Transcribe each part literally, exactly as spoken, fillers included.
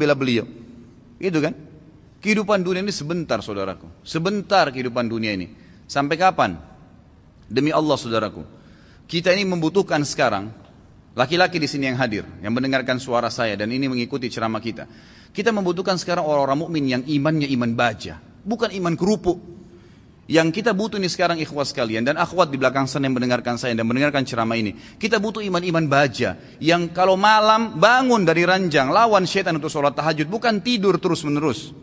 bela beliau. Itu kan? Kehidupan dunia ini sebentar saudaraku. Sebentar kehidupan dunia ini. Sampai kapan? Demi Allah saudaraku. Kita ini membutuhkan sekarang, laki-laki di sini yang hadir, yang mendengarkan suara saya dan ini mengikuti ceramah kita. Kita membutuhkan sekarang orang-orang mukmin yang imannya iman baja. Bukan iman kerupuk. Yang kita butuh ini sekarang ikhwas sekalian dan akhwat di belakang sana yang mendengarkan saya dan mendengarkan ceramah ini. Kita butuh iman-iman baja. Yang kalau malam bangun dari ranjang, lawan syaitan untuk sholat tahajud. Bukan tidur terus menerus.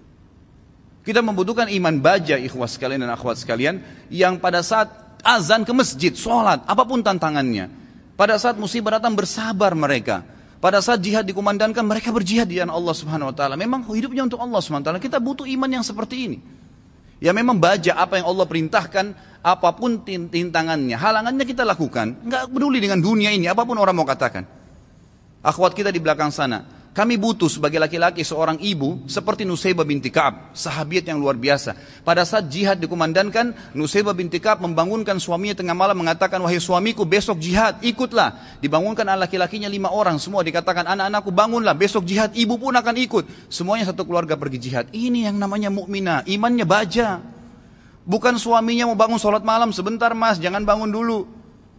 Kita membutuhkan iman baja ikhwas sekalian dan akhwat sekalian yang pada saat azan ke masjid, sholat, apapun tantangannya. Pada saat musibah datang bersabar mereka. Pada saat jihad dikumandangkan mereka berjihad di jalan Allah Subhanahu wa taala. Memang hidupnya untuk Allah Subhanahu wa taala. Kita butuh iman yang seperti ini. Ya memang baja apa yang Allah perintahkan, apapun tintangannya, halangannya kita lakukan. Enggak peduli dengan dunia ini, apapun orang mau katakan. Akhwat kita di belakang sana. Kami butuh sebagai laki-laki seorang ibu seperti Nusaybah binti Ka'ab, sahabiat yang luar biasa. Pada saat jihad dikumandangkan, Nusaybah binti Ka'ab membangunkan suaminya tengah malam mengatakan, wahai suamiku besok jihad, ikutlah. Dibangunkan anak laki-lakinya lima orang, semua dikatakan anak-anakku bangunlah, besok jihad, ibu pun akan ikut. Semuanya satu keluarga pergi jihad. Ini yang namanya mukminah, imannya baja. Bukan suaminya mau bangun sholat malam, sebentar mas, jangan bangun dulu.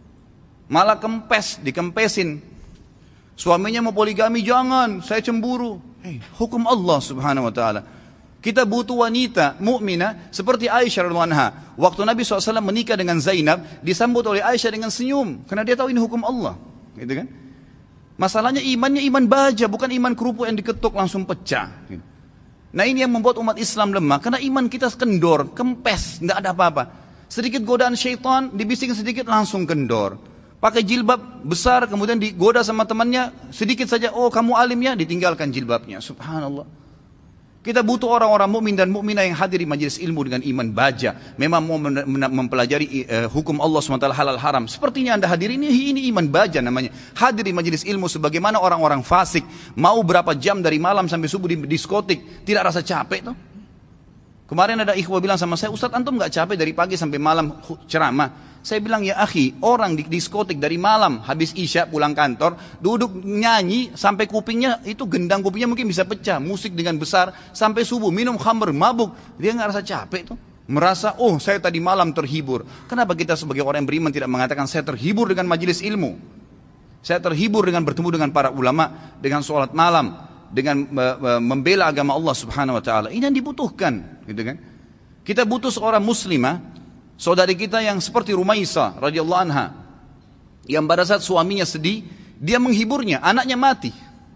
Malah kempes, dikempesin. Suaminya mau poligami, jangan, saya cemburu. Hey, hukum Allah Subhanahu wa taala. Kita butuh wanita mukminah seperti Aisyah radhiyallahu anha. Waktu Nabi shallallahu alaihi wasallam menikah dengan Zainab, disambut oleh Aisyah dengan senyum karena dia tahu ini hukum Allah, gitu kan? Masalahnya imannya iman baja, bukan iman kerupuk yang diketuk langsung pecah. Nah ini yang membuat umat Islam lemah karena iman kita kendor, kempes, nggak ada apa-apa. Sedikit godaan syaitan, dibising sedikit langsung kendor. Pakai jilbab besar kemudian digoda sama temannya sedikit saja, oh kamu alim ya, ditinggalkan jilbabnya. Subhanallah. Kita butuh orang-orang mukmin dan mukminah yang hadir di majelis ilmu dengan iman baja, memang mau mempelajari uh, hukum Allah subhanahu wa taala halal haram. Sepertinya anda hadir ini, ini iman baja namanya. Hadir di majelis ilmu sebagaimana orang-orang fasik mau berapa jam dari malam sampai subuh di diskotik, tidak rasa capek tuh. Kemarin ada ikhwah bilang sama saya, Ustaz antum nggak capek dari pagi sampai malam ceramah? Saya bilang ya akhi, orang di diskotik dari malam habis isya pulang kantor, duduk nyanyi sampai kupingnya itu gendang kupingnya mungkin bisa pecah, musik dengan besar sampai subuh, minum khamr, mabuk, dia nggak rasa capek tuh, merasa oh saya tadi malam terhibur. Kenapa kita sebagai orang yang beriman tidak mengatakan saya terhibur dengan majelis ilmu, saya terhibur dengan bertemu dengan para ulama, dengan sholat malam, dengan membela agama Allah Subhanahu Wa Taala? Ini yang dibutuhkan, gitu kan? Kita butuh seorang muslimah. Saudari kita yang seperti Rumaisah radhiyallahu anha, yang pada saat suaminya sedih, dia menghiburnya, anaknya mati.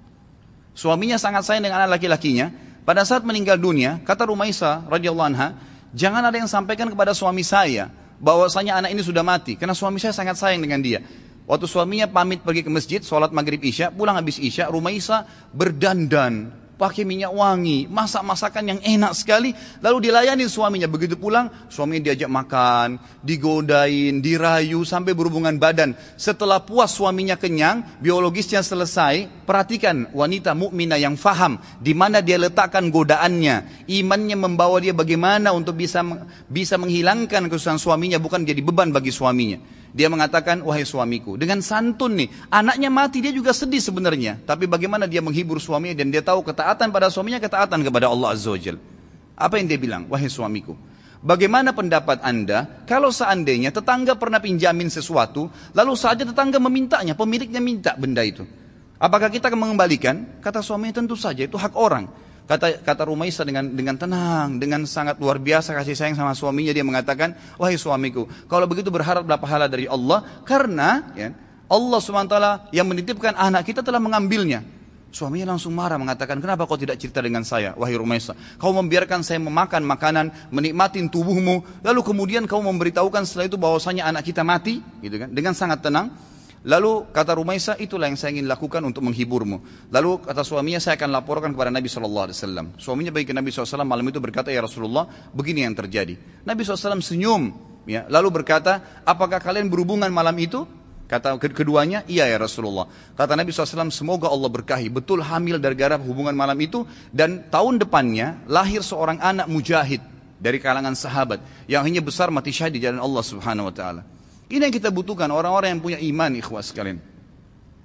Suaminya sangat sayang dengan anak laki-lakinya. Pada saat meninggal dunia, kata Rumaisah radhiyallahu anha, jangan ada yang sampaikan kepada suami saya bahwasanya anak ini sudah mati, karena suami saya sangat sayang dengan dia. Waktu suaminya pamit pergi ke masjid, sholat maghrib isya, pulang habis isya, Rumaisah berdandan, pakai minyak wangi, masak masakan yang enak sekali, lalu dilayani suaminya. Begitu pulang, suaminya diajak makan, digodain, dirayu sampai berhubungan badan. Setelah puas suaminya kenyang, biologisnya selesai. Perhatikan wanita mukminah yang faham di mana dia letakkan godaannya, imannya membawa dia bagaimana untuk bisa bisa menghilangkan kesusahan suaminya, bukan jadi beban bagi suaminya. Dia mengatakan, wahai suamiku, dengan santun nih, anaknya mati dia juga sedih sebenarnya, tapi bagaimana dia menghibur suaminya dan dia tahu ketaatan pada suaminya, ketaatan kepada Allah Azza wa Jalla. Apa yang dia bilang? Wahai suamiku, bagaimana pendapat anda kalau seandainya tetangga pernah pinjamin sesuatu, lalu saja tetangga memintanya, pemiliknya minta benda itu, apakah kita akan mengembalikan? Kata suaminya, tentu saja, itu hak orang. Kata kata Rumaisah dengan dengan tenang, dengan sangat luar biasa kasih sayang sama suaminya, dia mengatakan, wahai suamiku, kalau begitu berharaplah pahala dari Allah, karena ya, Allah subhanahu wa taala yang menitipkan anak kita telah mengambilnya. Suaminya langsung marah mengatakan, kenapa kau tidak cerita dengan saya, wahai Rumaisah? Kau membiarkan saya memakan makanan, menikmatin tubuhmu, lalu kemudian kau memberitahukan setelah itu bahwasanya anak kita mati, gitu kan? Dengan sangat tenang. Lalu kata Rumaisah, itulah yang saya ingin lakukan untuk menghiburmu. Lalu kata suaminya, saya akan laporkan kepada Nabi shallallahu alaihi wasallam. Suaminya pergi ke Nabi shallallahu alaihi wasallam malam itu berkata, ya Rasulullah, begini yang terjadi. Nabi shallallahu alaihi wasallam senyum, ya, lalu berkata, apakah kalian berhubungan malam itu? Kata keduanya, iya ya Rasulullah. Kata Nabi shallallahu alaihi wasallam, semoga Allah berkahi, betul hamil dari gara hubungan malam itu, dan tahun depannya lahir seorang anak mujahid dari kalangan sahabat yang hanya besar mati syahid di jalan Allah subhanahu wa ta'ala. Ini yang kita butuhkan, orang-orang yang punya iman, ikhwas sekalian.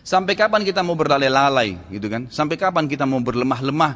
Sampai kapan kita mau berlalai-lalai gitu kan? Sampai kapan kita mau berlemah-lemah?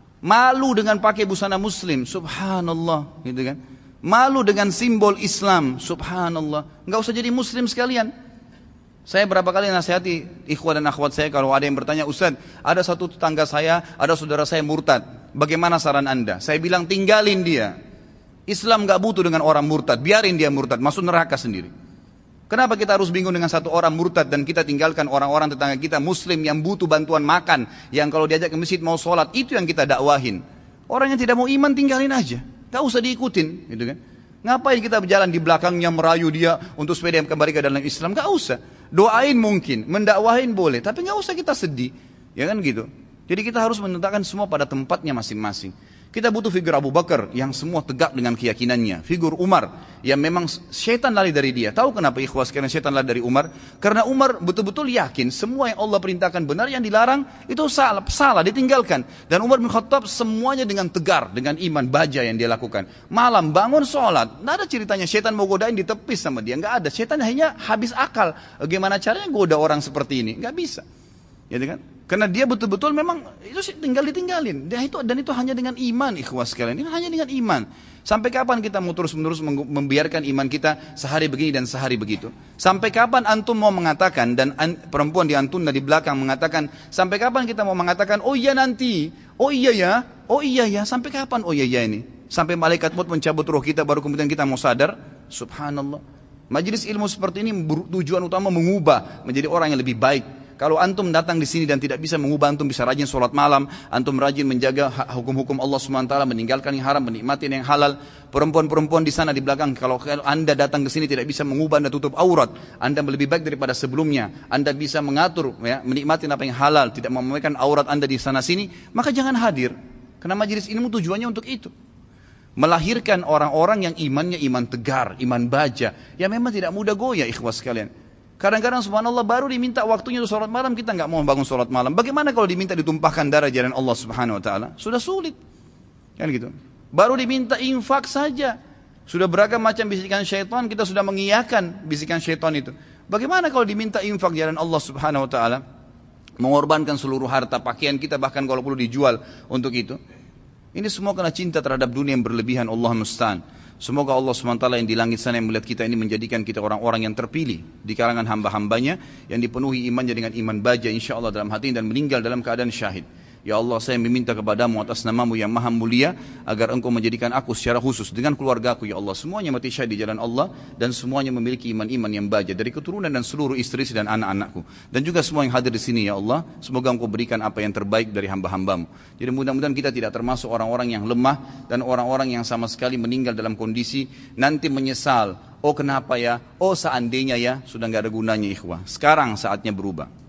Malu dengan pakai busana muslim, subhanallah gitu kan? Malu dengan simbol Islam, subhanallah. Enggak usah jadi muslim sekalian. Saya berapa kali nasihati ikhwan dan akhwat saya kalau ada yang bertanya, Ustaz, ada satu tetangga saya, ada saudara saya murtad. Bagaimana saran Anda? Saya bilang tinggalin dia. Islam gak butuh dengan orang murtad, biarin dia murtad, masuk neraka sendiri. Kenapa kita harus bingung dengan satu orang murtad dan kita tinggalkan orang-orang tetangga kita muslim yang butuh bantuan makan, yang kalau diajak ke masjid mau sholat, itu yang kita dakwahin. Orang yang tidak mau iman tinggalin aja, gak usah diikutin, gitu kan? Ngapain kita berjalan di belakangnya merayu dia untuk supaya dia kembali ke dalam Islam? Gak usah. Doain mungkin, mendakwahin boleh, tapi gak usah kita sedih, ya kan gitu. Jadi kita harus menetapkan semua pada tempatnya masing-masing. Kita butuh figur Abu Bakar yang semua tegak dengan keyakinannya. Figur Umar yang memang syaitan lari dari dia. Tahu kenapa ikhwas karena syaitan lari dari Umar? Karena Umar betul-betul yakin semua yang Allah perintahkan benar, yang dilarang itu salah, salah ditinggalkan. Dan Umar bin Khattab semuanya dengan tegar, dengan iman baja yang dia lakukan. Malam bangun sholat, tidak ada ceritanya syaitan mau godain ditepis sama dia, nggak ada. Syaitan hanya habis akal. Bagaimana caranya goda orang seperti ini? Nggak bisa. Ya kan? Karena dia betul-betul memang itu tinggal ditinggalin. Dan itu dan itu hanya dengan iman, ikhwas sekalian. Ini hanya dengan iman. Sampai kapan kita mau terus-menerus membiarkan iman kita sehari begini dan sehari begitu? Sampai kapan antum mau mengatakan dan an, perempuan di antun di belakang mengatakan, sampai kapan kita mau mengatakan, oh iya nanti, oh iya ya, oh iya ya, sampai kapan oh iya ya ini? Sampai malaikat maut mencabut roh kita baru kemudian kita mau sadar? Subhanallah. Majelis ilmu seperti ini tujuan utama mengubah menjadi orang yang lebih baik. Kalau antum datang di sini dan tidak bisa mengubah, antum bisa rajin sholat malam, antum rajin menjaga hukum-hukum Allah subhanahu wa taala, meninggalkan yang haram, menikmati yang halal. Perempuan-perempuan di sana di belakang, kalau anda datang ke sini tidak bisa mengubah, anda tutup aurat, anda lebih baik daripada sebelumnya, anda bisa mengatur, ya, menikmati apa yang halal, tidak memamerkan aurat anda di sana sini, maka jangan hadir. Karena majelis ilmu tujuannya untuk itu. Melahirkan orang-orang yang imannya iman tegar, iman baja, yang memang tidak mudah goyah, ikhwas sekalian. Kadang-kadang subhanallah baru diminta waktunya untuk sholat malam, kita nggak mau bangun sholat malam. Bagaimana kalau diminta ditumpahkan darah jalan Allah subhanahu wa ta'ala? Sudah sulit. Kan gitu. Baru diminta infak saja. Sudah beragam macam bisikan syaitan, kita sudah mengiyakan bisikan syaitan itu. Bagaimana kalau diminta infak jalan Allah subhanahu wa ta'ala? Mengorbankan seluruh harta, pakaian kita bahkan kalau perlu dijual untuk itu. Ini semua karena cinta terhadap dunia yang berlebihan, Allah musta'an. Semoga Allah subhanahu wa taala yang di langit sana yang melihat kita ini menjadikan kita orang-orang yang terpilih di kalangan hamba-hambanya yang dipenuhi imannya dengan iman baja insyaAllah dalam hati dan meninggal dalam keadaan syahid. Ya Allah, saya meminta kepadamu atas namamu yang maha mulia agar engkau menjadikan aku secara khusus dengan keluargaku ya Allah semuanya mati syahid di jalan Allah dan semuanya memiliki iman-iman yang baja dari keturunan dan seluruh istri dan anak-anakku dan juga semua yang hadir di sini ya Allah, semoga engkau berikan apa yang terbaik dari hamba-hambamu. Jadi mudah-mudahan kita tidak termasuk orang-orang yang lemah dan orang-orang yang sama sekali meninggal dalam kondisi nanti menyesal, oh kenapa ya, oh seandainya ya, sudah nggak ada gunanya ikhwah. Sekarang saatnya berubah.